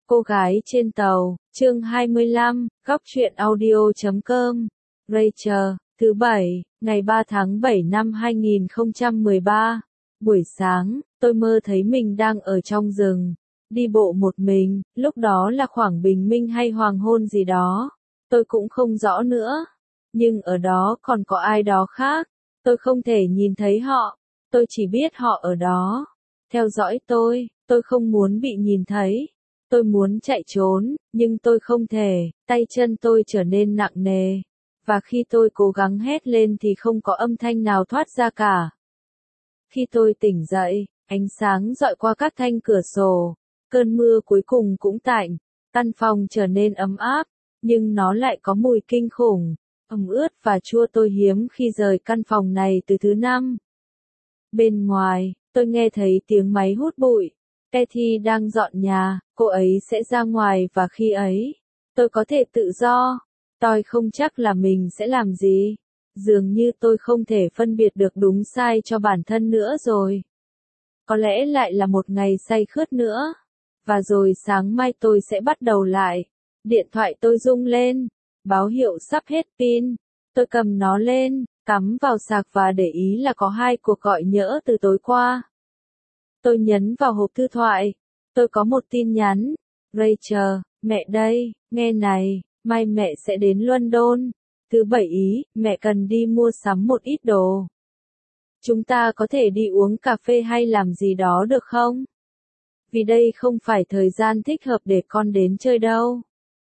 Cô gái trên tàu, chương 25, góc truyện audio.com. Rachel, thứ Bảy, ngày 3 tháng 7 năm 2013. Buổi sáng, tôi mơ thấy mình đang ở trong rừng, đi bộ một mình, lúc đó là khoảng bình minh hay hoàng hôn gì đó. Tôi cũng không rõ nữa. Nhưng ở đó còn có ai đó khác. Tôi không thể nhìn thấy họ. Tôi chỉ biết họ ở đó. Theo dõi tôi không muốn bị nhìn thấy. Tôi muốn chạy trốn, nhưng tôi không thể, tay chân tôi trở nên nặng nề. Và khi tôi cố gắng hét lên thì không có âm thanh nào thoát ra cả. Khi tôi tỉnh dậy, ánh sáng dọi qua các thanh cửa sổ. Cơn mưa cuối cùng cũng tạnh. Căn phòng trở nên ấm áp, nhưng nó lại có mùi kinh khủng, ẩm ướt và chua. Tôi hiếm khi rời căn phòng này từ thứ Năm. Bên ngoài, tôi nghe thấy tiếng máy hút bụi. Kathy đang dọn nhà, cô ấy sẽ ra ngoài và khi ấy, tôi có thể tự do. Tôi không chắc là mình sẽ làm gì. Dường như tôi không thể phân biệt được đúng sai cho bản thân nữa rồi. Có lẽ lại là một ngày say khướt nữa. Và rồi sáng mai tôi sẽ bắt đầu lại. Điện thoại tôi rung lên. Báo hiệu sắp hết pin. Tôi cầm nó lên, cắm vào sạc và để ý là có 2 cuộc gọi nhỡ từ tối qua. Tôi nhấn vào hộp thư thoại. Tôi có một tin nhắn. Rachel, mẹ đây, nghe này, mai mẹ sẽ đến London. Thứ Bảy ý, mẹ cần đi mua sắm một ít đồ. Chúng ta có thể đi uống cà phê hay làm gì đó được không? Vì đây không phải thời gian thích hợp để con đến chơi đâu.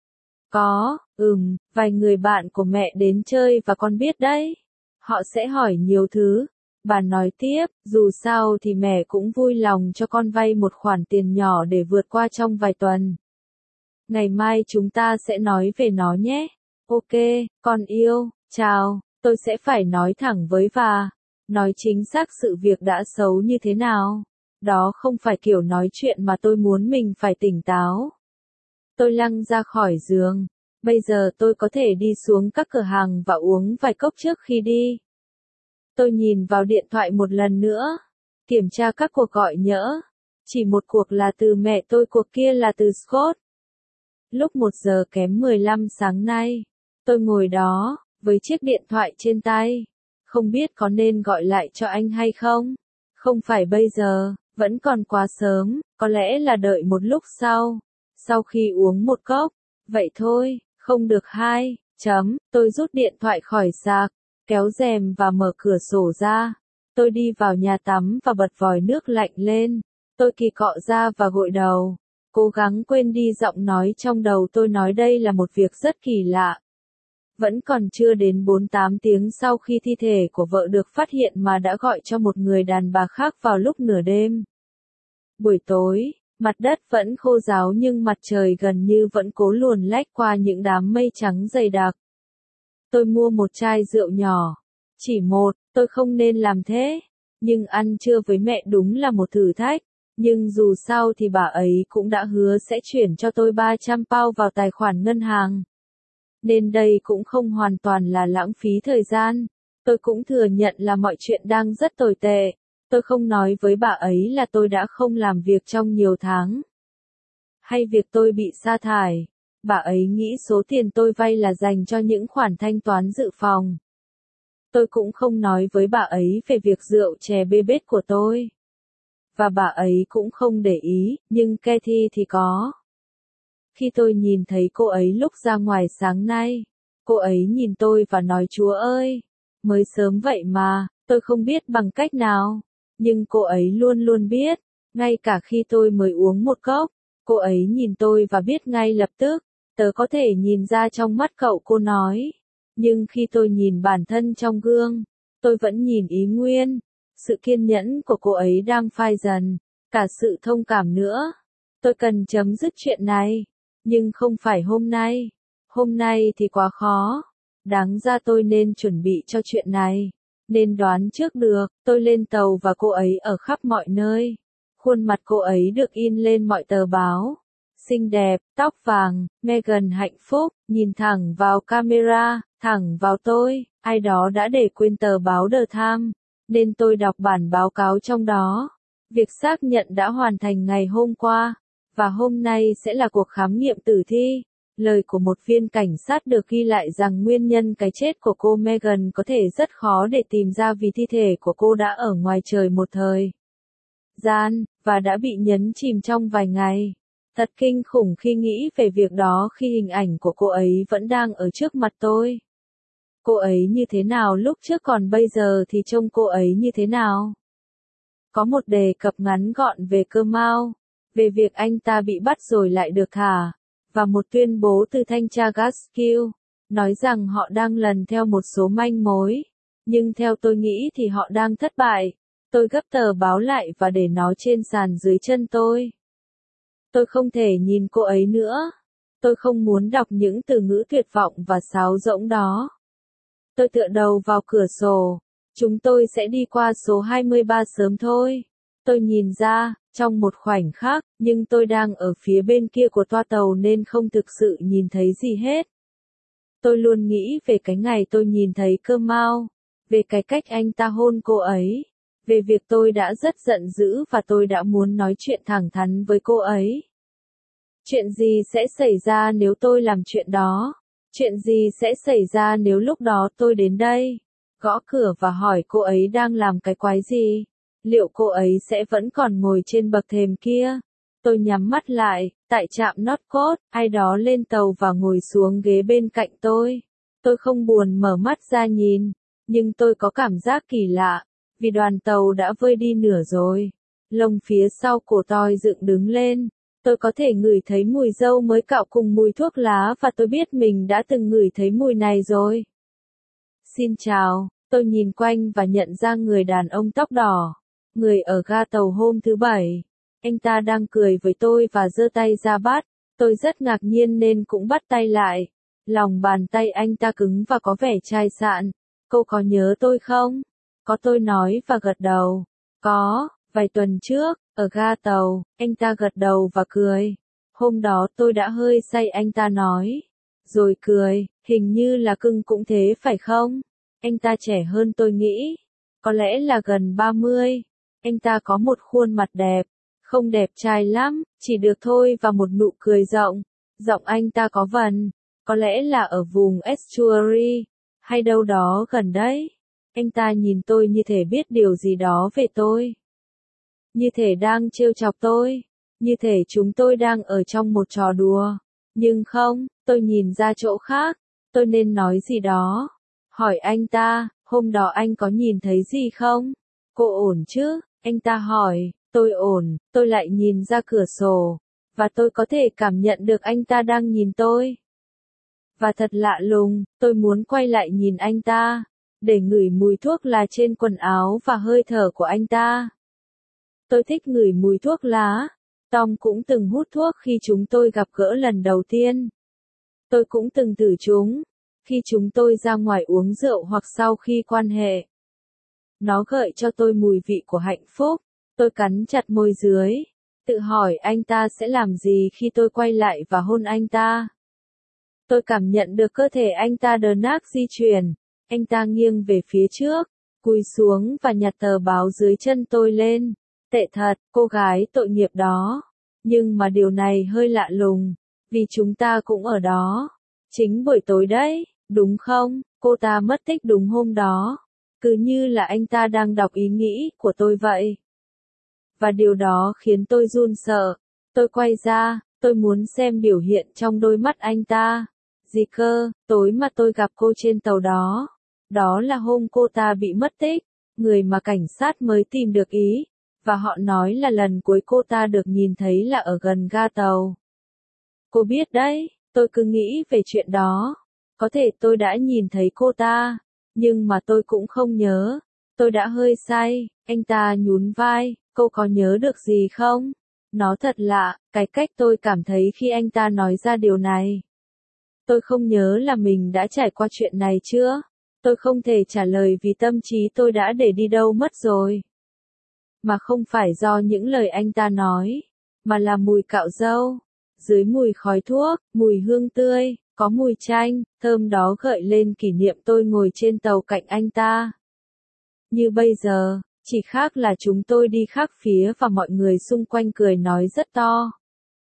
Có, vài người bạn của mẹ đến chơi và con biết đấy. Họ sẽ hỏi nhiều thứ. Bà nói tiếp, dù sao thì mẹ cũng vui lòng cho con vay một khoản tiền nhỏ để vượt qua trong vài tuần. Ngày mai chúng ta sẽ nói về nó nhé. Ok, con yêu, chào, tôi sẽ phải nói thẳng với và nói chính xác sự việc đã xấu như thế nào. Đó không phải kiểu nói chuyện mà tôi muốn mình phải tỉnh táo. Tôi lăn ra khỏi giường. Bây giờ tôi có thể đi xuống các cửa hàng và uống vài cốc trước khi đi. Tôi nhìn vào điện thoại một lần nữa. Kiểm tra các cuộc gọi nhỡ. Chỉ một cuộc là từ mẹ tôi, cuộc kia là từ Scott. Lúc 1 giờ kém 15 sáng nay, tôi ngồi đó, với chiếc điện thoại trên tay. Không biết có nên gọi lại cho anh hay không? Không phải bây giờ, vẫn còn quá sớm, có lẽ là đợi một lúc sau. Sau khi uống một cốc, vậy thôi, không được tôi rút điện thoại khỏi sạc, kéo rèm và mở cửa sổ ra. Tôi đi vào nhà tắm và bật vòi nước lạnh lên. Tôi kỳ cọ ra và gội đầu. Cố gắng quên đi giọng nói trong đầu tôi nói đây là một việc rất kỳ lạ. Vẫn còn chưa đến 48 tiếng sau khi thi thể của vợ được phát hiện mà đã gọi cho một người đàn bà khác vào lúc nửa đêm. Buổi tối, mặt đất vẫn khô ráo nhưng mặt trời gần như vẫn cố luồn lách qua những đám mây trắng dày đặc. Tôi mua một chai rượu nhỏ. Chỉ một, tôi không nên làm thế. Nhưng ăn trưa với mẹ đúng là một thử thách. Nhưng dù sao thì bà ấy cũng đã hứa sẽ chuyển cho tôi 300 pound vào tài khoản ngân hàng. Nên đây cũng không hoàn toàn là lãng phí thời gian. Tôi cũng thừa nhận là mọi chuyện đang rất tồi tệ. Tôi không nói với bà ấy là tôi đã không làm việc trong nhiều tháng. Hay việc tôi bị sa thải. Bà ấy nghĩ số tiền tôi vay là dành cho những khoản thanh toán dự phòng. Tôi cũng không nói với bà ấy về việc rượu chè bê bết của tôi. Và bà ấy cũng không để ý, nhưng Kathy thì có. Khi tôi nhìn thấy cô ấy lúc ra ngoài sáng nay, cô ấy nhìn tôi và nói Chúa ơi, mới sớm vậy mà, tôi không biết bằng cách nào. Nhưng cô ấy luôn luôn biết, ngay cả khi tôi mới uống một cốc, cô ấy nhìn tôi và biết ngay lập tức, tớ có thể nhìn ra trong mắt cậu, cô nói. Nhưng khi tôi nhìn bản thân trong gương, tôi vẫn nhìn ý nguyên. Sự kiên nhẫn của cô ấy đang phai dần, cả sự thông cảm nữa. Tôi cần chấm dứt chuyện này, nhưng không phải hôm nay. Hôm nay thì quá khó. Đáng ra tôi nên chuẩn bị cho chuyện này, nên đoán trước được. Tôi lên tàu và cô ấy ở khắp mọi nơi. Khuôn mặt cô ấy được in lên mọi tờ báo. Xinh đẹp, tóc vàng, Meghan hạnh phúc, nhìn thẳng vào camera, thẳng vào tôi. Ai đó đã để quên tờ báo The Times, nên tôi đọc bản báo cáo trong đó. Việc xác nhận đã hoàn thành ngày hôm qua. Và hôm nay sẽ là cuộc khám nghiệm tử thi. Lời của một viên cảnh sát được ghi lại rằng nguyên nhân cái chết của cô Megan có thể rất khó để tìm ra vì thi thể của cô đã ở ngoài trời một thời gian, và đã bị nhấn chìm trong vài ngày. Thật kinh khủng khi nghĩ về việc đó khi hình ảnh của cô ấy vẫn đang ở trước mặt tôi. Cô ấy như thế nào lúc trước còn bây giờ thì trông cô ấy như thế nào? Có một đề cập ngắn gọn về Kemal, về việc anh ta bị bắt rồi lại được thả, và một tuyên bố từ thanh tra Gaskill, nói rằng họ đang lần theo một số manh mối. Nhưng theo tôi nghĩ thì họ đang thất bại. Tôi gấp tờ báo lại và để nó trên sàn dưới chân tôi. Tôi không thể nhìn cô ấy nữa. Tôi không muốn đọc những từ ngữ tuyệt vọng và sáo rỗng đó. Tôi tựa đầu vào cửa sổ. Chúng tôi sẽ đi qua số 23 sớm thôi. Tôi nhìn ra, trong một khoảnh khắc, nhưng tôi đang ở phía bên kia của toa tàu nên không thực sự nhìn thấy gì hết. Tôi luôn nghĩ về cái ngày tôi nhìn thấy Kemal, về cái cách anh ta hôn cô ấy, về việc tôi đã rất giận dữ và tôi đã muốn nói chuyện thẳng thắn với cô ấy. Chuyện gì sẽ xảy ra nếu tôi làm chuyện đó? Chuyện gì sẽ xảy ra nếu lúc đó tôi đến đây, gõ cửa và hỏi cô ấy đang làm cái quái gì? Liệu cô ấy sẽ vẫn còn ngồi trên bậc thềm kia? Tôi nhắm mắt lại, tại trạm Northcote, ai đó lên tàu và ngồi xuống ghế bên cạnh tôi. Tôi không buồn mở mắt ra nhìn, nhưng tôi có cảm giác kỳ lạ, vì đoàn tàu đã vơi đi nửa rồi. Lông phía sau cổ tôi dựng đứng lên. Tôi có thể ngửi thấy mùi dâu mới cạo cùng mùi thuốc lá và tôi biết mình đã từng ngửi thấy mùi này rồi. Xin chào, tôi nhìn quanh và nhận ra người đàn ông tóc đỏ, người ở ga tàu hôm thứ Bảy. Anh ta đang cười với tôi và giơ tay ra bắt. Tôi rất ngạc nhiên nên cũng bắt tay lại. Lòng bàn tay anh ta cứng và có vẻ chai sạn. Cô có nhớ tôi không? Có, tôi nói và gật đầu. Có, vài tuần trước, ở ga tàu, anh ta gật đầu và cười. Hôm đó tôi đã hơi say, anh ta nói. Rồi cười, hình như là cưng cũng thế phải không? Anh ta trẻ hơn tôi nghĩ. Có lẽ là gần 30. Anh ta có một khuôn mặt đẹp. Không đẹp trai lắm, chỉ được thôi và một nụ cười rộng. Giọng anh ta có vần. Có lẽ là ở vùng Estuary, hay đâu đó gần đấy. Anh ta nhìn tôi như thể biết điều gì đó về tôi. Như thể đang trêu chọc tôi. Như thể chúng tôi đang ở trong một trò đùa. Nhưng không, tôi nhìn ra chỗ khác. Tôi nên nói gì đó. Hỏi anh ta, hôm đó anh có nhìn thấy gì không? Cô ổn chứ? Anh ta hỏi. Tôi ổn, tôi lại nhìn ra cửa sổ. Và tôi có thể cảm nhận được anh ta đang nhìn tôi. Và thật lạ lùng, tôi muốn quay lại nhìn anh ta, để ngửi mùi thuốc lá trên quần áo và hơi thở của anh ta. Tôi thích ngửi mùi thuốc lá. Tom cũng từng hút thuốc khi chúng tôi gặp gỡ lần đầu tiên. Tôi cũng từng thử chúng, khi chúng tôi ra ngoài uống rượu hoặc sau khi quan hệ. Nó gợi cho tôi mùi vị của hạnh phúc. Tôi cắn chặt môi dưới, tự hỏi anh ta sẽ làm gì khi tôi quay lại và hôn anh ta. Tôi cảm nhận được cơ thể anh ta đờ nác di chuyển. Anh ta nghiêng về phía trước, cúi xuống và nhặt tờ báo dưới chân tôi lên. Tệ thật, cô gái tội nghiệp đó. Nhưng mà điều này hơi lạ lùng, vì chúng ta cũng ở đó. Chính buổi tối đấy, đúng không? Cô ta mất tích đúng hôm đó. Cứ như là anh ta đang đọc ý nghĩ của tôi vậy. Và điều đó khiến tôi run sợ. Tôi quay ra, tôi muốn xem biểu hiện trong đôi mắt anh ta. Gì cơ, tối mà tôi gặp cô trên tàu đó. Đó là hôm cô ta bị mất tích, người mà cảnh sát mới tìm được ý. Và họ nói là lần cuối cô ta được nhìn thấy là ở gần ga tàu. Cô biết đấy, tôi cứ nghĩ về chuyện đó. Có thể tôi đã nhìn thấy cô ta, nhưng mà tôi cũng không nhớ. Tôi đã hơi say, anh ta nhún vai, cô có nhớ được gì không? Nó thật lạ, cái cách tôi cảm thấy khi anh ta nói ra điều này. Tôi không nhớ là mình đã trải qua chuyện này chưa? Tôi không thể trả lời vì tâm trí tôi đã để đi đâu mất rồi. Mà không phải do những lời anh ta nói, mà là mùi cạo râu. Dưới mùi khói thuốc, mùi hương tươi, có mùi chanh, thơm đó gợi lên kỷ niệm tôi ngồi trên tàu cạnh anh ta. Như bây giờ, chỉ khác là chúng tôi đi khác phía và mọi người xung quanh cười nói rất to.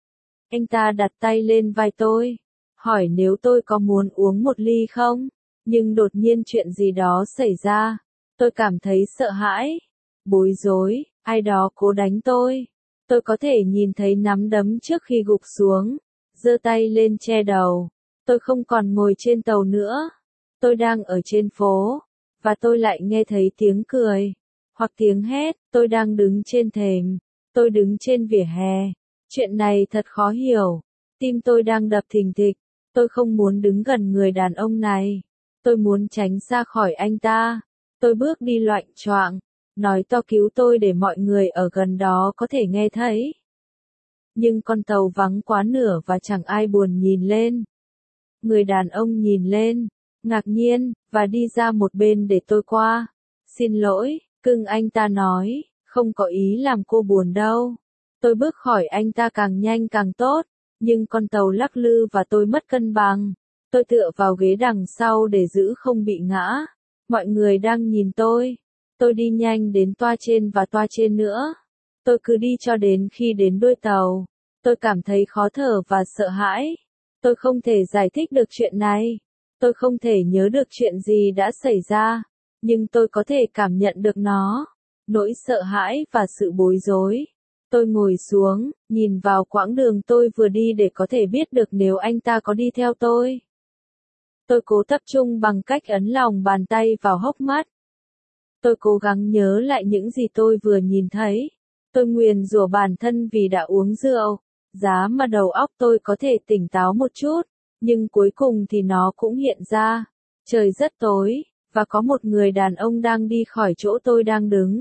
Anh ta đặt tay lên vai tôi, hỏi nếu tôi có muốn uống một ly không, nhưng đột nhiên chuyện gì đó xảy ra. Tôi cảm thấy sợ hãi, bối rối, ai đó cố đánh tôi. Tôi có thể nhìn thấy nắm đấm trước khi gục xuống, giơ tay lên che đầu. Tôi không còn ngồi trên tàu nữa. Tôi đang ở trên phố, và tôi lại nghe thấy tiếng cười, hoặc tiếng hét. Tôi đang đứng trên thềm, tôi đứng trên vỉa hè. Chuyện này thật khó hiểu. Tim tôi đang đập thình thịch. Tôi không muốn đứng gần người đàn ông này. Tôi muốn tránh xa khỏi anh ta. Tôi bước đi loạng choạng, nói to cứu tôi để mọi người ở gần đó có thể nghe thấy. Nhưng con tàu vắng quá nửa và chẳng ai buồn nhìn lên. Người đàn ông nhìn lên, ngạc nhiên, và đi ra một bên để tôi qua. Xin lỗi, cưng, anh ta nói, không có ý làm cô buồn đâu. Tôi bước khỏi anh ta càng nhanh càng tốt, nhưng con tàu lắc lư và tôi mất cân bằng. Tôi tựa vào ghế đằng sau để giữ không bị ngã. Mọi người đang nhìn tôi. Tôi đi nhanh đến toa trên và toa trên nữa. Tôi cứ đi cho đến khi đến đuôi tàu. Tôi cảm thấy khó thở và sợ hãi. Tôi không thể giải thích được chuyện này. Tôi không thể nhớ được chuyện gì đã xảy ra. Nhưng tôi có thể cảm nhận được nó. Nỗi sợ hãi và sự bối rối. Tôi ngồi xuống, nhìn vào quãng đường tôi vừa đi để có thể biết được nếu anh ta có đi theo tôi. Tôi cố tập trung bằng cách ấn lòng bàn tay vào hốc mắt. Tôi cố gắng nhớ lại những gì tôi vừa nhìn thấy. Tôi nguyền rủa bản thân vì đã uống rượu. Giá mà đầu óc tôi có thể tỉnh táo một chút. Nhưng cuối cùng thì nó cũng hiện ra. Trời rất tối, và có một người đàn ông đang đi khỏi chỗ tôi đang đứng.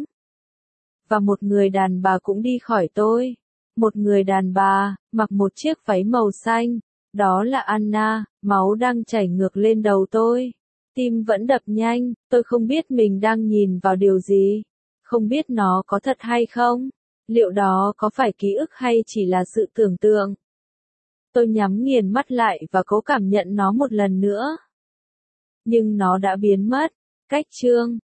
Và một người đàn bà cũng đi khỏi tôi. Một người đàn bà, mặc một chiếc váy màu xanh. Đó là Anna, máu đang chảy ngược lên đầu tôi. Tim vẫn đập nhanh, tôi không biết mình đang nhìn vào điều gì. Không biết nó có thật hay không. Liệu đó có phải ký ức hay chỉ là sự tưởng tượng? Tôi nhắm nghiền mắt lại và cố cảm nhận nó một lần nữa. Nhưng nó đã biến mất. Cách chương